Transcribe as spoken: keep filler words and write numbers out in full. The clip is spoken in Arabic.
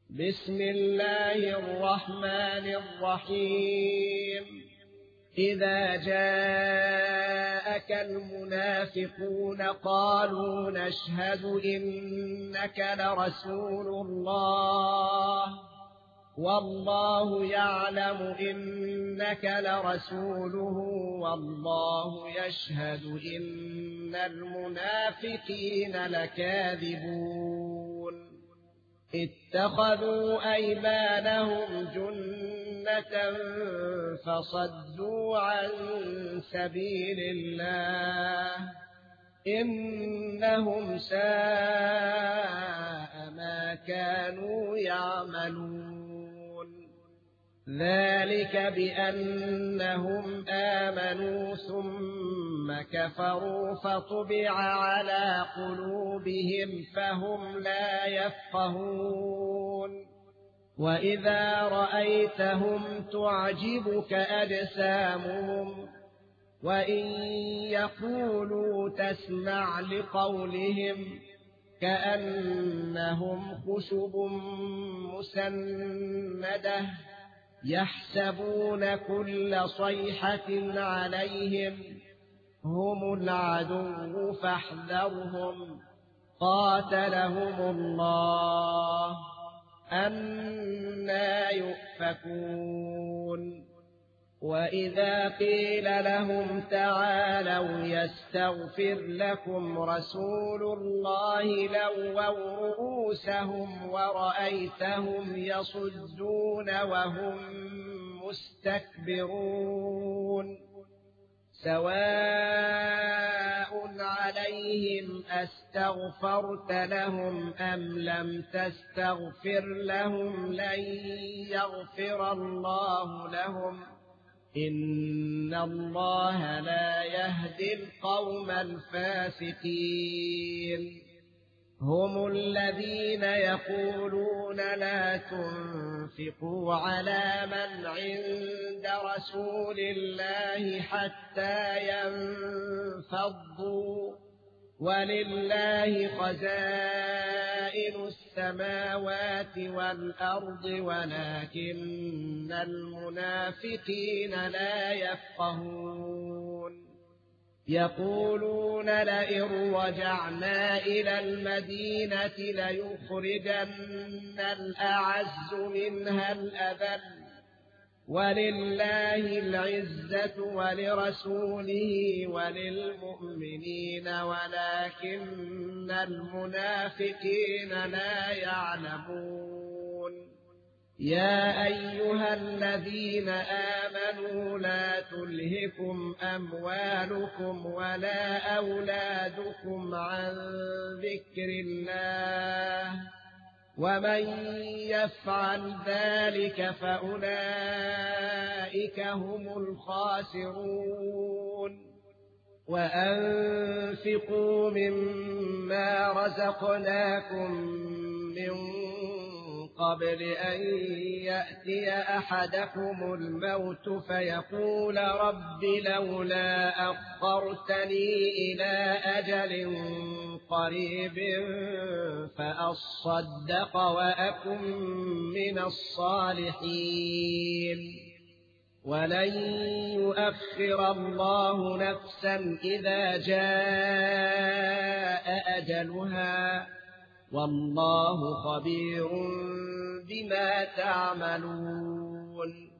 بسم الله الرحمن الرحيم إذا جاءك المنافقون قالوا نشهد إنك لرسول الله والله يعلم إنك لرسوله والله يشهد إن المنافقين لكاذبون اتخذوا أيمانهم جنة فصدوا عن سبيل الله إنهم ساء ما كانوا يعملون ذلك بأنهم آمنوا ثم كفروا فطبع على قلوبهم فهم لا يفقهون وإذا رأيتهم تعجبك أجسامهم وإن يقولوا تسمع لقولهم كأنهم خشب مسندة يحسبون كل صيحة عليهم هم العدو فاحذرهم قاتلهم الله أنى يؤفكون وإذا قيل لهم تعالوا يستغفر لكم رسول الله لووا رؤوسهم ورأيتهم يصدون وهم مستكبرون سواء عليهم أستغفرت لهم أم لم تستغفر لهم لن يغفر الله لهم إن الله لا يهدي القوم الفاسقين هم الذين يقولون لا تنفقوا على من عند رسول الله حتى ينفضوا ولله خزائن السماوات والأرض ولكن المنافقين لا يفقهون يقولون لئن رجعنا إلى المدينة ليخرجن الأعز منها الأذل ولله العزة ولرسوله وللمؤمنين ولكن المنافقين لا يعلمون يا أيها الذين آمنوا لا تلهكم أموالكم ولا أولادكم عن ذكر الله ومن يفعل ذلك فأولئك هم الخاسرون وأنفقوا مما رزقناكم من قبل أن يأتي أحدكم الموت فيقول رب لولا أخرتني إلى أجل قريب فأصدق وأكن من الصالحين ولن يؤخر الله نفسا إذا جاء أجلها والله خبير بما تعملون